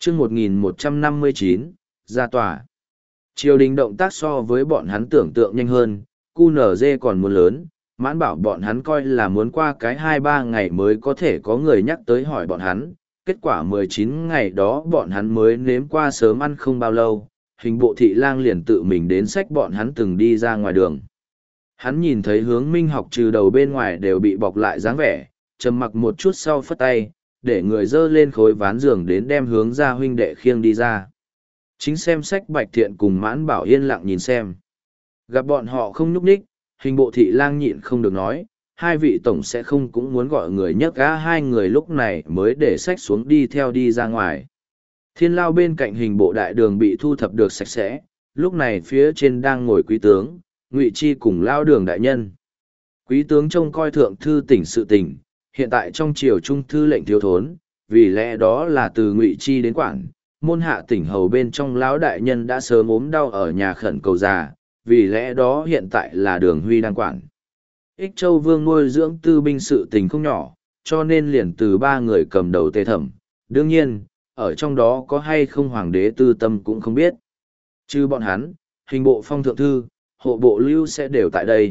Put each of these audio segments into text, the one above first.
chương 1159, ra tòa. Triều đình động tác so với bọn hắn tưởng tượng nhanh hơn, QNZ còn muốn lớn, mãn bảo bọn hắn coi là muốn qua cái 2-3 ngày mới có thể có người nhắc tới hỏi bọn hắn. Kết quả 19 ngày đó bọn hắn mới nếm qua sớm ăn không bao lâu, hình bộ thị lang liền tự mình đến xách bọn hắn từng đi ra ngoài đường. Hắn nhìn thấy Hướng Minh học trừ đầu bên ngoài đều bị bọc lại dáng vẻ, trầm mặc một chút sau phất tay, để người dơ lên khối ván giường đến đem Hướng ra huynh đệ khiêng đi ra. Chính xem sách Bạch Thiện cùng Mãn Bảo yên lặng nhìn xem. Gặp bọn họ không nhúc nhích, hình bộ thị lang nhịn không được nói, hai vị tổng sẽ không cũng muốn gọi người nhấc gã hai người lúc này mới để sách xuống đi theo đi ra ngoài. Thiên lao bên cạnh hình bộ đại đường bị thu thập được sạch sẽ, lúc này phía trên đang ngồi quý tướng, Ngụy Chi cùng lao đường đại nhân. Quý tướng trông coi thượng thư tỉnh sự tỉnh, hiện tại trong triều trung thư lệnh thiếu thốn, vì lẽ đó là từ Ngụy Chi đến quản, môn hạ tỉnh hầu bên trong lão đại nhân đã sớm ốm đau ở nhà khẩn cầu già, vì lẽ đó hiện tại là Đường Huy đang quản. Ích Châu Vương nuôi dưỡng tư binh sự tình không nhỏ, cho nên liền từ ba người cầm đầu Tề Thẩm. Đương nhiên, ở trong đó có hay không hoàng đế tư tâm cũng không biết. Chứ bọn hắn, hình bộ phong thượng thư, hộ bộ lưu sẽ đều tại đây.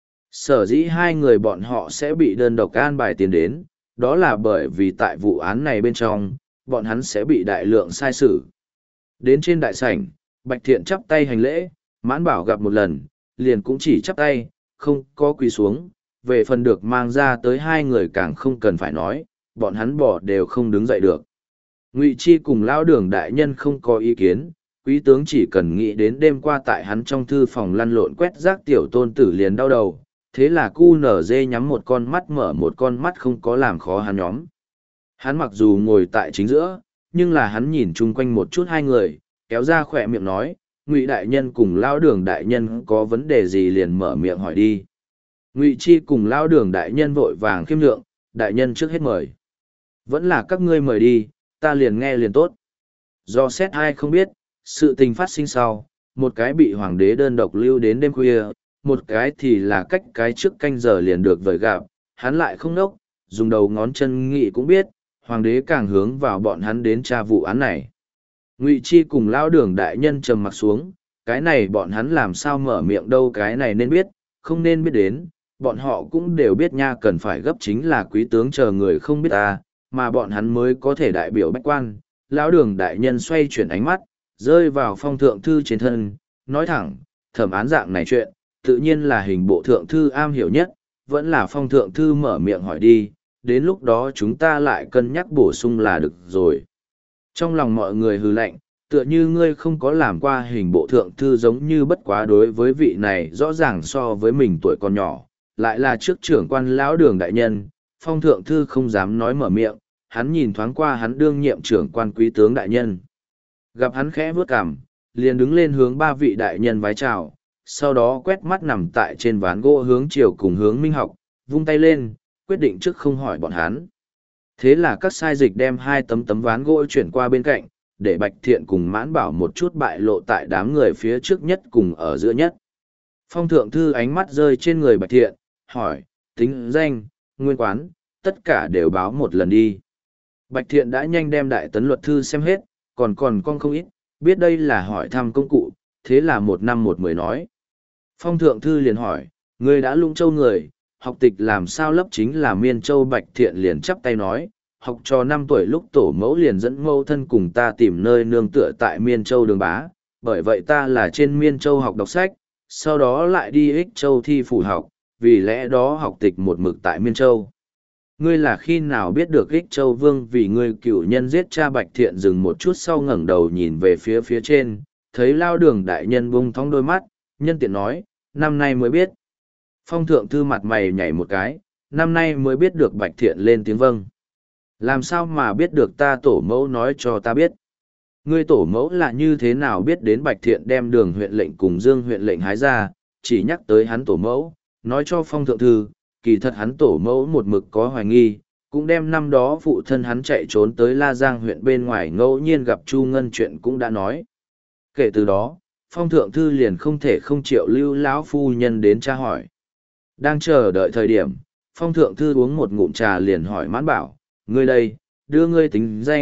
Sở dĩ hai người bọn họ sẽ bị đơn độc an bài tiền đến, đó là bởi vì tại vụ án này bên trong, bọn hắn sẽ bị đại lượng sai xử. Đến trên đại sảnh, Bạch Thiện chắp tay hành lễ, Mãn Bảo gặp một lần, liền cũng chỉ chắp tay, không có quỳ xuống, về phần được mang ra tới hai người càng không cần phải nói, bọn hắn bỏ đều không đứng dậy được. Ngụy Chi cùng lão đường đại nhân không có ý kiến, quý tướng chỉ cần nghĩ đến đêm qua tại hắn trong thư phòng lăn lộn quét rác tiểu tôn tử liền đau đầu, thế là QNZ nhắm một con mắt mở một con mắt không có làm khó hắn nhóm. Hắn mặc dù ngồi tại chính giữa, nhưng là hắn nhìn chung quanh một chút hai người, kéo ra khỏe miệng nói, Ngụy đại nhân cùng lão đường đại nhân có vấn đề gì liền mở miệng hỏi đi. Ngụy Chi cùng lão đường đại nhân vội vàng khiêm nhượng, đại nhân trước hết mời. Vẫn là các ngươi mời đi, ta liền nghe liền tốt. Do xét ai không biết, sự tình phát sinh sau, một cái bị hoàng đế đơn độc lưu đến đêm khuya, một cái thì là cách cái trước canh giờ liền được vời gặp, hắn lại không nốc, dùng đầu ngón chân nghị cũng biết, hoàng đế càng hướng vào bọn hắn đến tra vụ án này. Ngụy Chi cùng lão đường đại nhân trầm mặt xuống, cái này bọn hắn làm sao mở miệng đâu, cái này nên biết, không nên biết đến, bọn họ cũng đều biết nha, cần phải gấp chính là quý tướng chờ người không biết ta, mà bọn hắn mới có thể đại biểu bách quan. Lão đường đại nhân xoay chuyển ánh mắt, rơi vào phong thượng thư trên thân, nói thẳng, thẩm án dạng này chuyện, tự nhiên là hình bộ thượng thư am hiểu nhất, vẫn là phong thượng thư mở miệng hỏi đi, đến lúc đó chúng ta lại cân nhắc bổ sung là được rồi. Trong lòng mọi người hừ lạnh, tựa như ngươi không có làm qua hình bộ thượng thư giống như bất quá đối với vị này rõ ràng so với mình tuổi còn nhỏ, lại là trước trưởng quan lão đường đại nhân, phong thượng thư không dám nói mở miệng, hắn nhìn thoáng qua hắn đương nhiệm trưởng quan quý tướng đại nhân. Gặp hắn khẽ vướt cằm, liền đứng lên hướng ba vị đại nhân vái chào, sau đó quét mắt nằm tại trên ván gỗ hướng chiều cùng hướng Minh học, vung tay lên, quyết định trước không hỏi bọn hắn. Thế là các sai dịch đem hai tấm ván gỗ chuyển qua bên cạnh, để Bạch Thiện cùng Mãn Bảo một chút bại lộ tại đám người phía trước nhất cùng ở giữa nhất. Phong thượng thư ánh mắt rơi trên người Bạch Thiện, hỏi, tính danh, nguyên quán, tất cả đều báo một lần đi. Bạch Thiện đã nhanh đem đại tấn luật thư xem hết, còn con không ít, biết đây là hỏi thăm công cụ, thế là 1 năm 1 10 nói. Phong thượng thư liền hỏi, người đã Lũng Châu người, học tịch làm sao lấp chính là Miên Châu. Bạch Thiện liền chắp tay nói, học trò 5 tuổi lúc tổ mẫu liền dẫn mẫu thân cùng ta tìm nơi nương tựa tại Miên Châu Đường Bá, bởi vậy ta là trên Miên Châu học đọc sách, sau đó lại đi Ích Châu thi phủ học, vì lẽ đó học tịch một mực tại Miên Châu. Ngươi là khi nào biết được Ích Châu Vương vì ngươi cựu nhân giết cha? Bạch Thiện dừng một chút sau ngẩng đầu nhìn về phía trên, thấy lao đường đại nhân bung thong đôi mắt, nhân tiện nói, năm nay mới biết. Phong thượng thư mặt mày nhảy một cái, năm nay mới biết được. Bạch Thiện lên tiếng vâng. Làm sao mà biết được, ta tổ mẫu nói cho ta biết. Ngươi tổ mẫu là như thế nào biết đến? Bạch Thiện đem Đường huyện lệnh cùng Dương huyện lệnh hái ra, chỉ nhắc tới hắn tổ mẫu, nói cho phong thượng thư, kỳ thật hắn tổ mẫu một mực có hoài nghi, cũng đem năm đó phụ thân hắn chạy trốn tới La Giang huyện bên ngoài ngẫu nhiên gặp Chu Ngân chuyện cũng đã nói. Kể từ đó, phong thượng thư liền không thể không chịu lưu lão phu nhân đến tra hỏi. Đang chờ đợi thời điểm, phong thượng thư uống một ngụm trà liền hỏi Mãn Bảo, ngươi đây, đưa ngươi tính danh,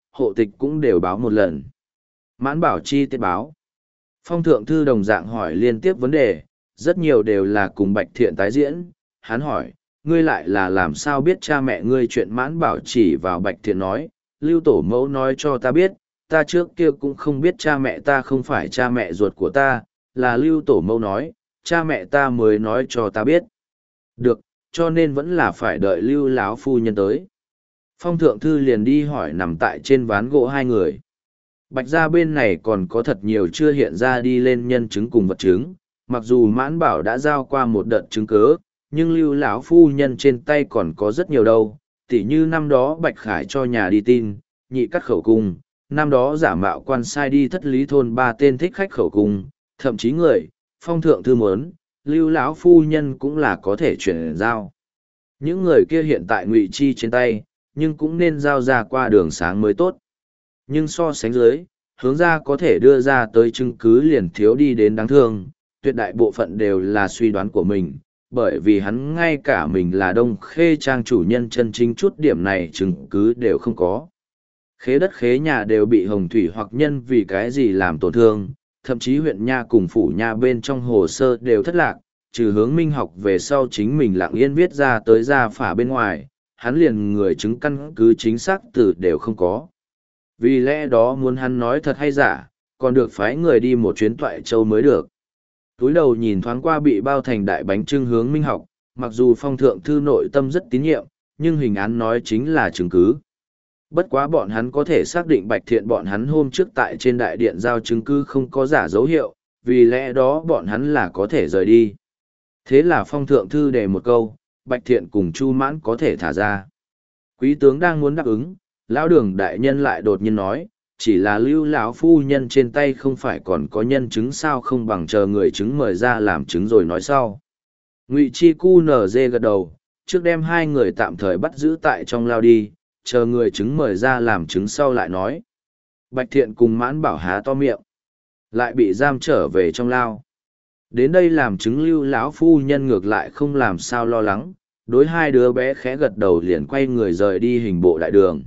hộ tịch cũng đều báo một lần. Mãn bảo chi tiết báo. Phong thượng thư đồng dạng hỏi liên tiếp vấn đề, rất nhiều đều là cùng Bạch Thiện tái diễn. Hắn hỏi, ngươi lại là làm sao biết cha mẹ ngươi chuyện Mãn bảo chỉ vào Bạch Thiện nói, Lưu tổ mẫu nói cho ta biết, ta trước kia cũng không biết cha mẹ ta không phải cha mẹ ruột của ta, là Lưu tổ mẫu nói, cha mẹ ta mới nói cho ta biết. Được, cho nên vẫn là phải đợi Lưu lão phu nhân tới. Phong thượng thư liền đi hỏi nằm tại trên ván gỗ hai người. Bạch gia bên này còn có thật nhiều chưa hiện ra đi lên nhân chứng cùng vật chứng, mặc dù Mãn bảo đã giao qua một đợt chứng cớ, nhưng Lưu lão phu nhân trên tay còn có rất nhiều đâu, tỉ như năm đó Bạch Khải cho nhà đi tin, nhị cắt khẩu cung, năm đó giả mạo quan sai đi thất lý thôn 3 tên thích khách khẩu cung, thậm chí người, phong thượng thư muốn, Lưu lão phu nhân cũng là có thể chuyển giao. Những người kia hiện tại ngụy chi trên tay, nhưng cũng nên giao ra qua đường sáng mới tốt. Nhưng so sánh dưới, hướng ra có thể đưa ra tới chứng cứ liền thiếu đi đến đáng thương, tuyệt đại bộ phận đều là suy đoán của mình, bởi vì hắn ngay cả mình là Đông Khê Trang chủ nhân chân chính chút điểm này chứng cứ đều không có. Khế đất khế nhà đều bị hồng thủy hoặc nhân vì cái gì làm tổn thương, thậm chí huyện nha cùng phủ nha bên trong hồ sơ đều thất lạc, trừ hướng minh học về sau chính mình lặng yên viết ra tới ra phả bên ngoài, hắn liền người chứng căn cứ chính xác từ đều không có. Vì lẽ đó muốn hắn nói thật hay giả, còn được phái người đi một chuyến Toại Châu mới được. Túi đầu nhìn thoáng qua bị bao thành đại bánh trưng hướng minh học, mặc dù phong thượng thư nội tâm rất tín nhiệm, nhưng hình án nói chính là chứng cứ. Bất quá bọn hắn có thể xác định Bạch Thiện bọn hắn hôm trước tại trên đại điện giao chứng cứ không có giả dấu hiệu, vì lẽ đó bọn hắn là có thể rời đi. Thế là phong thượng thư đề một câu, Bạch Thiện cùng Chu Mãn có thể thả ra. Quý tướng đang muốn đáp ứng, lão đường đại nhân lại đột nhiên nói, chỉ là Lưu lão phu nhân trên tay không phải còn có nhân chứng sao không bằng chờ người chứng mời ra làm chứng rồi nói sau. Ngụy Chi Cu NG gật đầu, trước đem hai người tạm thời bắt giữ tại trong lao đi, chờ người chứng mời ra làm chứng sau lại nói. Bạch Thiện cùng Mãn bảo há to miệng, lại bị giam trở về trong lao. Đến đây làm chứng Lưu lão phu nhân ngược lại không làm sao lo lắng, đối hai đứa bé khẽ gật đầu liền quay người rời đi hình bộ đại đường.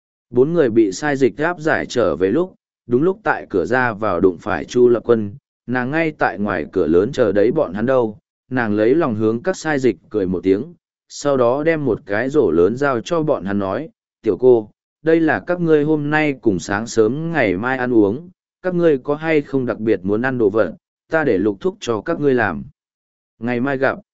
4 người bị sai dịch gáp giải trở về lúc, đúng lúc tại cửa ra vào đụng phải Chu Lập Quân, nàng ngay tại ngoài cửa lớn chờ đấy bọn hắn đâu, nàng lấy lòng hướng các sai dịch cười một tiếng, sau đó đem một cái rổ lớn giao cho bọn hắn nói, tiểu cô, đây là các ngươi hôm nay cùng sáng sớm ngày mai ăn uống, các ngươi có hay không đặc biệt muốn ăn đồ vật, ta để lục thúc cho các ngươi làm. Ngày mai gặp.